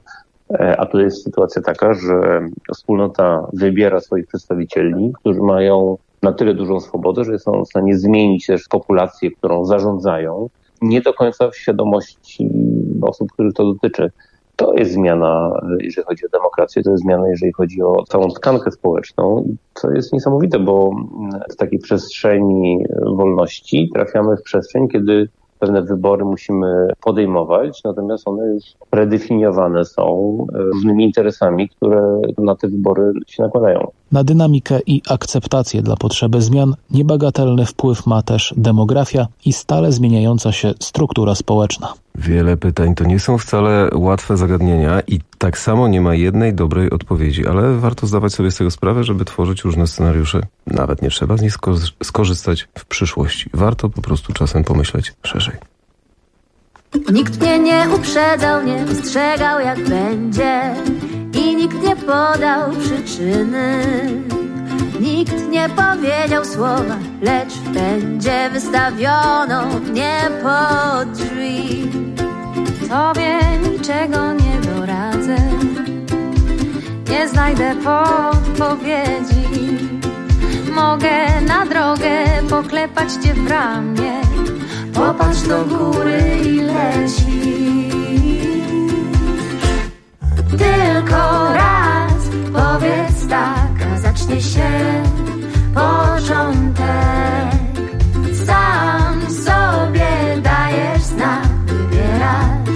A tu jest sytuacja taka, że wspólnota wybiera swoich przedstawicieli, którzy mają na tyle dużą swobodę, że są w stanie zmienić też populację, którą zarządzają, nie do końca w świadomości osób, których to dotyczy. To jest zmiana, jeżeli chodzi o demokrację, to jest zmiana, jeżeli chodzi o całą tkankę społeczną. I to jest niesamowite, bo z takiej przestrzeni wolności trafiamy w przestrzeń, kiedy pewne wybory musimy podejmować, natomiast one już predefiniowane są różnymi interesami, które na te wybory się nakładają.
Na dynamikę i akceptację dla potrzeby zmian niebagatelny wpływ ma też demografia i stale zmieniająca się struktura społeczna.
Wiele pytań to nie są wcale łatwe zagadnienia i tak samo nie ma jednej dobrej odpowiedzi, ale warto zdawać sobie z tego sprawę, żeby tworzyć różne scenariusze. Nawet nie trzeba z nich skorzystać w przyszłości. Warto po prostu czasem pomyśleć szerzej.
Nikt mnie nie uprzedzał, nie ostrzegał jak będzie i nikt nie podał przyczyny. Nikt nie powiedział słowa, lecz w pędzie wystawiono mnie pod drzwi. Tobie niczego nie doradzę, nie znajdę podpowiedzi. Mogę na drogę poklepać cię w ramię, popatrz do góry i leci. Tylko raz powiedz tak, a zacznie się początek. Sam sobie dajesz znak, wybierasz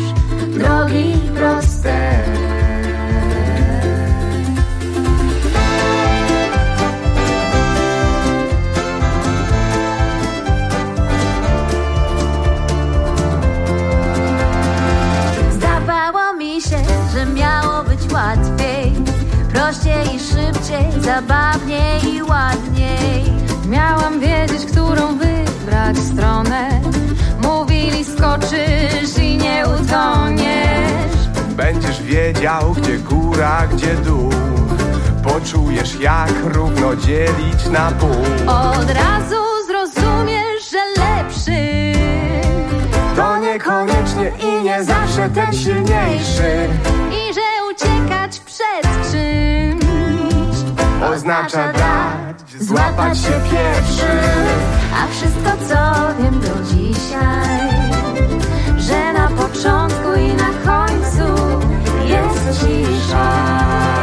się zabawniej i ładniej. Miałam wiedzieć, którą wybrać stronę. Mówili, skoczysz i nie utoniesz.
Będziesz wiedział, gdzie góra, gdzie dół. Poczujesz, jak równo dzielić na pół.
Od razu zrozumiesz, że lepszy
to niekoniecznie i nie zawsze ten silniejszy.
I że uciekać przed czymś
oznacza dać, złapać się pierwszy.
A wszystko, co wiem do dzisiaj, że na początku i na końcu jest cisza.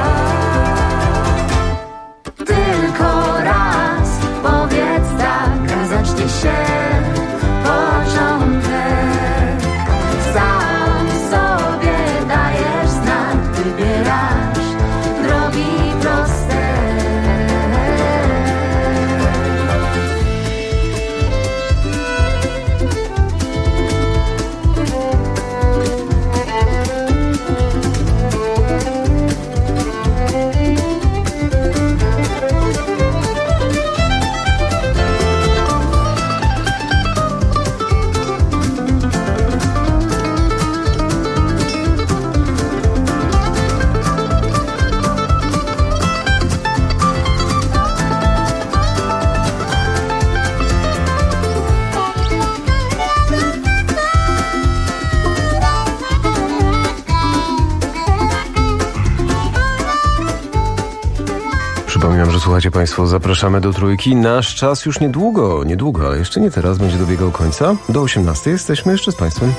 Tylko raz powiedz tak, a zacznie się początek. Sam sobie dajesz znak, wybierasz drogi proste.
Przypominam, że słuchacie Państwo, zapraszamy do Trójki. Nasz czas już niedługo, ale jeszcze nie teraz, będzie dobiegał końca. Do 18 jesteśmy jeszcze z Państwem.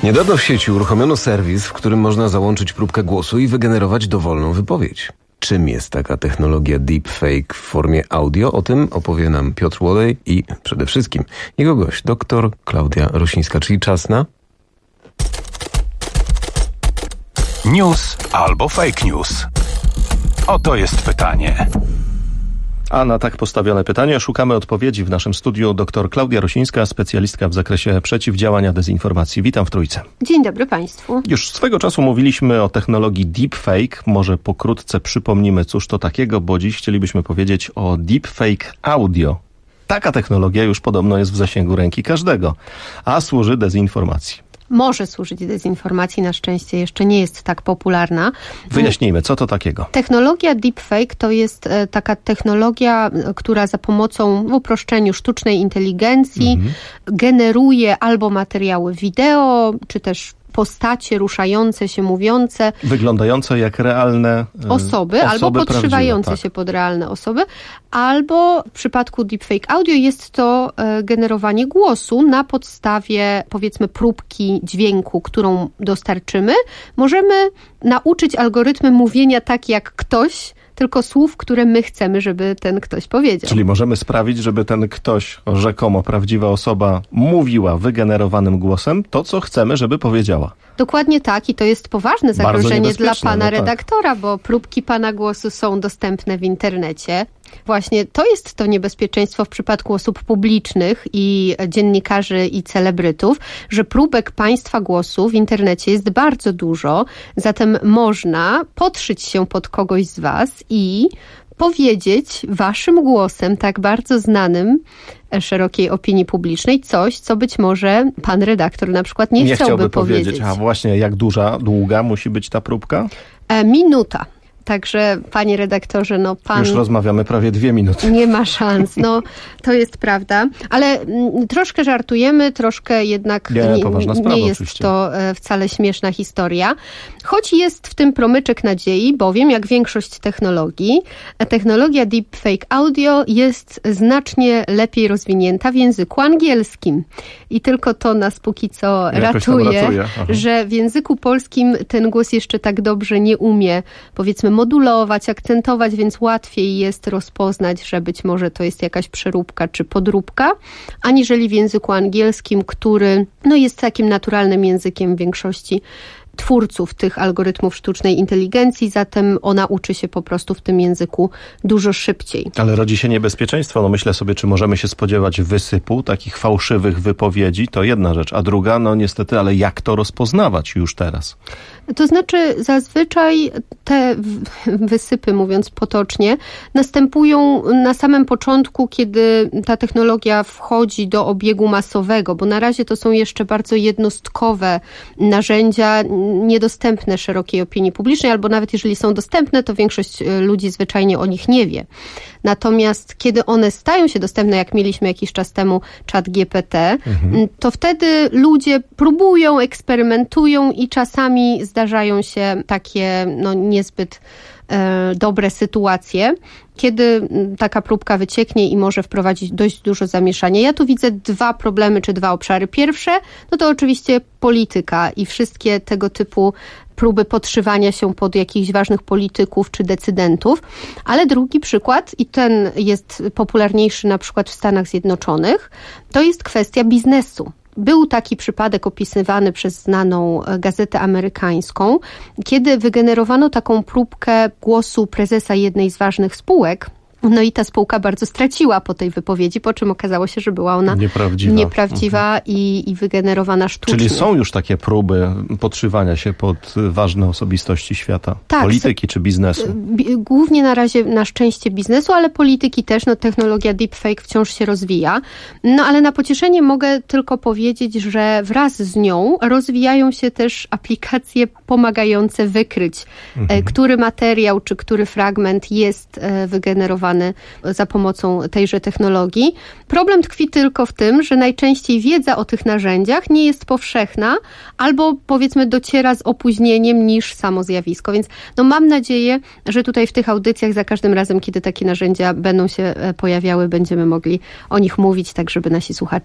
Niedawno w sieci uruchomiono serwis, w którym można załączyć próbkę głosu i wygenerować dowolną wypowiedź. Czym jest taka technologia deepfake w formie audio? O tym opowie nam Piotr Łodej i przede wszystkim jego gość, dr Klaudia Rosińska, czyli czas na...
News albo fake news? Oto jest pytanie.
A na tak postawione pytania szukamy odpowiedzi w naszym studiu dr Klaudia Rosińska, specjalistka w zakresie przeciwdziałania dezinformacji. Witam w Trójce.
Dzień dobry Państwu.
Już swego czasu mówiliśmy o technologii deepfake. Może pokrótce przypomnimy, cóż to takiego, bo dziś chcielibyśmy powiedzieć o deepfake audio. Taka technologia już podobno jest w zasięgu ręki każdego, a służy dezinformacji.
Może służyć dezinformacji, na szczęście jeszcze nie jest tak popularna.
Wyjaśnijmy, co to takiego?
Technologia deepfake to jest taka technologia, która za pomocą, w uproszczeniu, sztucznej inteligencji generuje albo materiały wideo, czy też postacie ruszające się, mówiące.
Wyglądające jak realne
osoby albo podszywające się pod realne osoby. Albo w przypadku deepfake audio jest to generowanie głosu na podstawie, powiedzmy, próbki dźwięku, którą dostarczymy. Możemy nauczyć algorytmy mówienia tak jak ktoś, tylko słów, które my chcemy, żeby ten ktoś powiedział.
Czyli możemy sprawić, żeby ten ktoś, rzekomo prawdziwa osoba, mówiła wygenerowanym głosem to, co chcemy, żeby powiedziała.
Dokładnie tak i to jest poważne zagrożenie dla pana redaktora, bo próbki pana głosu są dostępne w internecie. Właśnie to jest to niebezpieczeństwo w przypadku osób publicznych i dziennikarzy i celebrytów, że próbek państwa głosu w internecie jest bardzo dużo, zatem można podszyć się pod kogoś z was i powiedzieć waszym głosem, tak bardzo znanym szerokiej opinii publicznej, coś, co być może pan redaktor na przykład nie chciałby powiedzieć.
A właśnie jak długa musi być ta próbka?
Minuta. Także, panie redaktorze, no pan...
Już rozmawiamy prawie 2 minuty.
Nie ma szans, no to jest prawda. Ale troszkę żartujemy, troszkę jednak nie jest oczywiście. To wcale śmieszna historia. Choć jest w tym promyczek nadziei, bowiem jak większość technologii, technologia deepfake audio jest znacznie lepiej rozwinięta w języku angielskim. I tylko to nas póki co ratuje, że w języku polskim ten głos jeszcze tak dobrze nie umie, powiedzmy, modulować, akcentować, więc łatwiej jest rozpoznać, że być może to jest jakaś przeróbka czy podróbka, aniżeli w języku angielskim, który jest takim naturalnym językiem większości twórców tych algorytmów sztucznej inteligencji, zatem ona uczy się po prostu w tym języku dużo szybciej.
Ale rodzi się niebezpieczeństwo. No myślę sobie, czy możemy się spodziewać wysypu takich fałszywych wypowiedzi, to jedna rzecz, a druga, no niestety, ale jak to rozpoznawać już teraz?
To znaczy zazwyczaj te wysypy, mówiąc potocznie, następują na samym początku, kiedy ta technologia wchodzi do obiegu masowego, bo na razie to są jeszcze bardzo jednostkowe narzędzia, niedostępne szerokiej opinii publicznej, albo nawet jeżeli są dostępne, to większość ludzi zwyczajnie o nich nie wie. Natomiast kiedy one stają się dostępne, jak mieliśmy jakiś czas temu ChatGPT, to wtedy ludzie próbują, eksperymentują i czasami zdarzają się takie niezbyt dobre sytuacje, kiedy taka próbka wycieknie i może wprowadzić dość dużo zamieszania. Ja tu widzę 2 problemy czy 2 obszary. Pierwsze, to oczywiście polityka i wszystkie tego typu próby podszywania się pod jakichś ważnych polityków czy decydentów, ale drugi przykład, i ten jest popularniejszy na przykład w Stanach Zjednoczonych, to jest kwestia biznesu. Był taki przypadek opisywany przez znaną gazetę amerykańską, kiedy wygenerowano taką próbkę głosu prezesa jednej z ważnych spółek. No i ta spółka bardzo straciła po tej wypowiedzi, po czym okazało się, że była ona nieprawdziwa i wygenerowana sztucznie.
Czyli są już takie próby podszywania się pod ważne osobistości świata?
Tak,
polityki czy biznesu?
Głównie na razie na szczęście biznesu, ale polityki też. Technologia deepfake wciąż się rozwija. Ale na pocieszenie mogę tylko powiedzieć, że wraz z nią rozwijają się też aplikacje pomagające wykryć, który materiał czy który fragment jest wygenerowany za pomocą tejże technologii. Problem tkwi tylko w tym, że najczęściej wiedza o tych narzędziach nie jest powszechna albo powiedzmy dociera z opóźnieniem niż samo zjawisko. Więc mam nadzieję, że tutaj w tych audycjach za każdym razem, kiedy takie narzędzia będą się pojawiały, będziemy mogli o nich mówić, tak żeby nasi słuchacze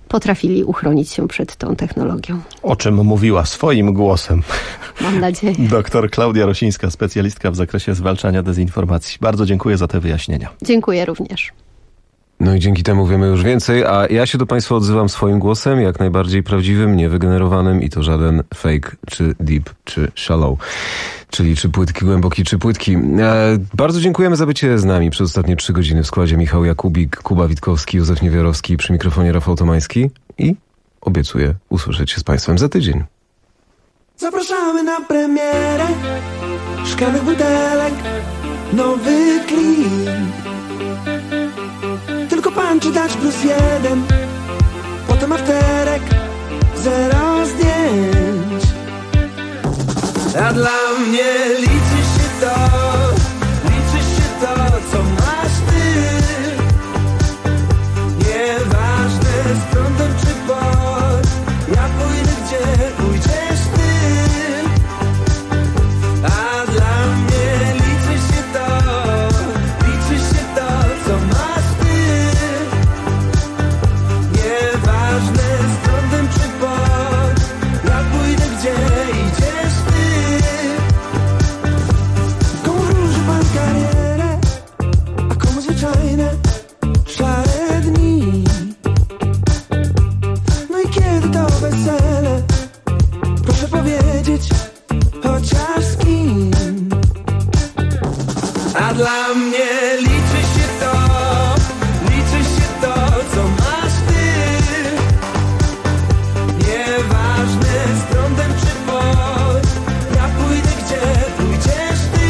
potrafili uchronić się przed tą technologią.
O czym mówiła swoim głosem
Mam nadzieję.
dr Klaudia Rosińska, specjalistka w zakresie zwalczania dezinformacji. Bardzo dziękuję za te wyjaśnienia.
Dziękuję również.
No i dzięki temu wiemy już więcej, a ja się do Państwa odzywam swoim głosem, jak najbardziej prawdziwym, niewygenerowanym i to żaden fake, czy deep, czy shallow. Czyli czy płytki, głęboki, czy płytki. Bardzo dziękujemy za bycie z nami przez ostatnie 3 godziny w składzie Michał Jakubik, Kuba Witkowski, Józef Niewiarowski, przy mikrofonie Rafał Tomański i obiecuję usłyszeć się z Państwem za tydzień.
Zapraszamy na premierę szklanych butelek, nowy klin. Tylko pan czy dać +1, potem afterek, 0 zdjęć. A dla mnie liczy się to, co masz ty. Nieważne z prądem czy pod, ja pójdę gdzie pójdziesz ty. A dla mnie liczy się to, co masz ty. Nieważne z prądem czy pod, ja pójdę gdzie idziesz ty. Komu wróży pan karierę, a komu zwyczajne szare dni. No i kiedy to wesele, proszę powiedzieć chociaż z kim. A dla mnie liczy się to, co masz ty. Nieważne z prądem czy pod, ja pójdę gdzie pójdziesz ty.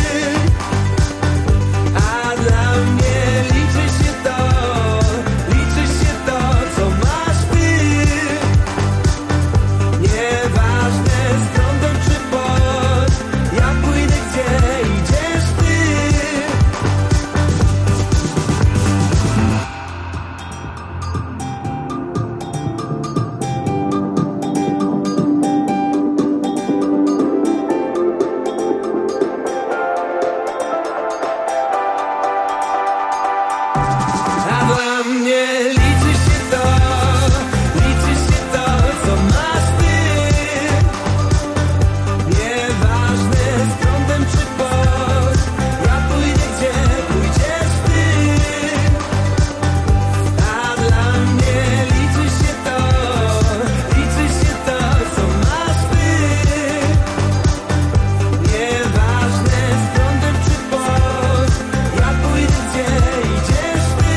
A dla mnie liczy się to, co masz ty. Nieważne z prądem czy pod, ja pójdę gdzie idziesz ty. A dla mnie liczy się to, co masz ty. Nieważne z prądem czy pod, ja pójdę gdzie pójdziesz ty. A dla mnie liczy się to, co masz ty. Nieważne z prądem czy pod, ja pójdę gdzie idziesz ty.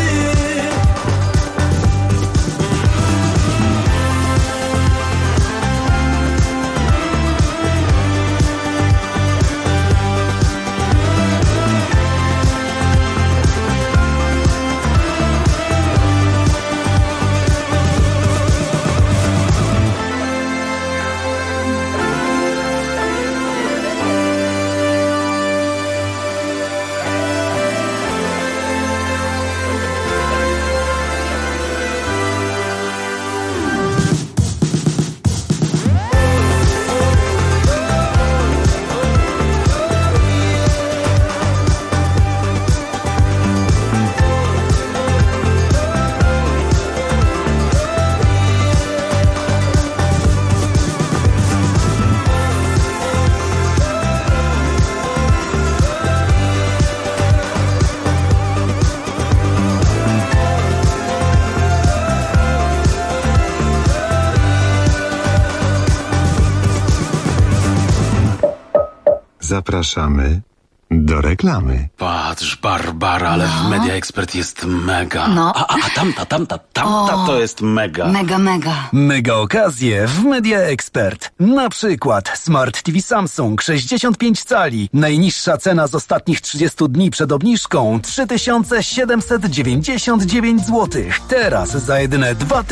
Zapraszamy do reklamy.
Patrz, Barbara, ale w Media Expert jest mega.
No.
A tamta to jest mega.
Mega.
Mega okazje w Media Expert. Na przykład Smart TV Samsung 65 cali. Najniższa cena z ostatnich 30 dni przed obniżką 3799 zł. Teraz za jedyne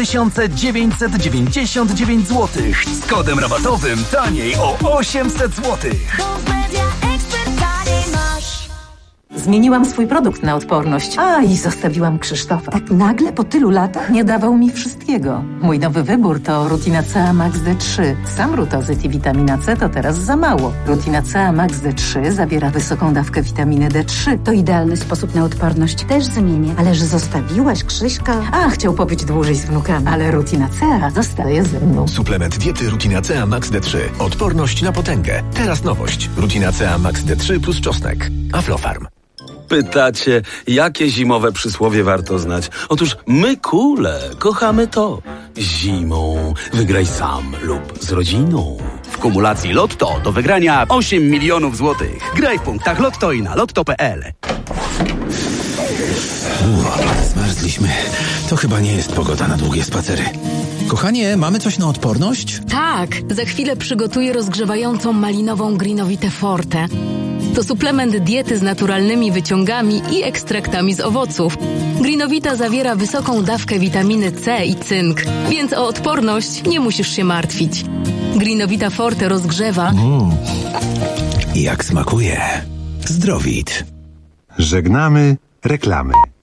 2999 zł. Z kodem rabatowym taniej o 800 zł.
Zmieniłam swój produkt na odporność. I zostawiłam Krzysztofa. Tak nagle po tylu latach nie dawał mi wszystkiego. Mój nowy wybór to Rutina CA Max D3. Sam rutozyt i witamina C to teraz za mało. Rutina CA Max D3 zawiera wysoką dawkę witaminy D3.
To idealny sposób na odporność. Też zmienię. Ależ zostawiłaś Krzyśka?
Chciał pobyć dłużej z wnukami, ale Rutina CA zostaje ze mną.
Suplement diety Rutina CA Max D3. Odporność na potęgę. Teraz nowość. Rutina CA Max D3 plus czosnek. Aflofarm.
Pytacie, jakie zimowe przysłowie warto znać? Otóż my kule kochamy to. Zimą wygraj sam lub z rodziną.
W kumulacji Lotto do wygrania 8 milionów złotych. Graj w punktach Lotto i na lotto.pl.
Zmarzliśmy. To chyba nie jest pogoda na długie spacery.
Kochanie, mamy coś na odporność?
Tak, za chwilę przygotuję rozgrzewającą malinową Greenowitę Forte. To suplement diety z naturalnymi wyciągami i ekstraktami z owoców. Greenowita zawiera wysoką dawkę witaminy C i cynk, więc o odporność nie musisz się martwić. Greenowita Forte rozgrzewa.
Jak smakuje. Zdrowit.
Żegnamy reklamy.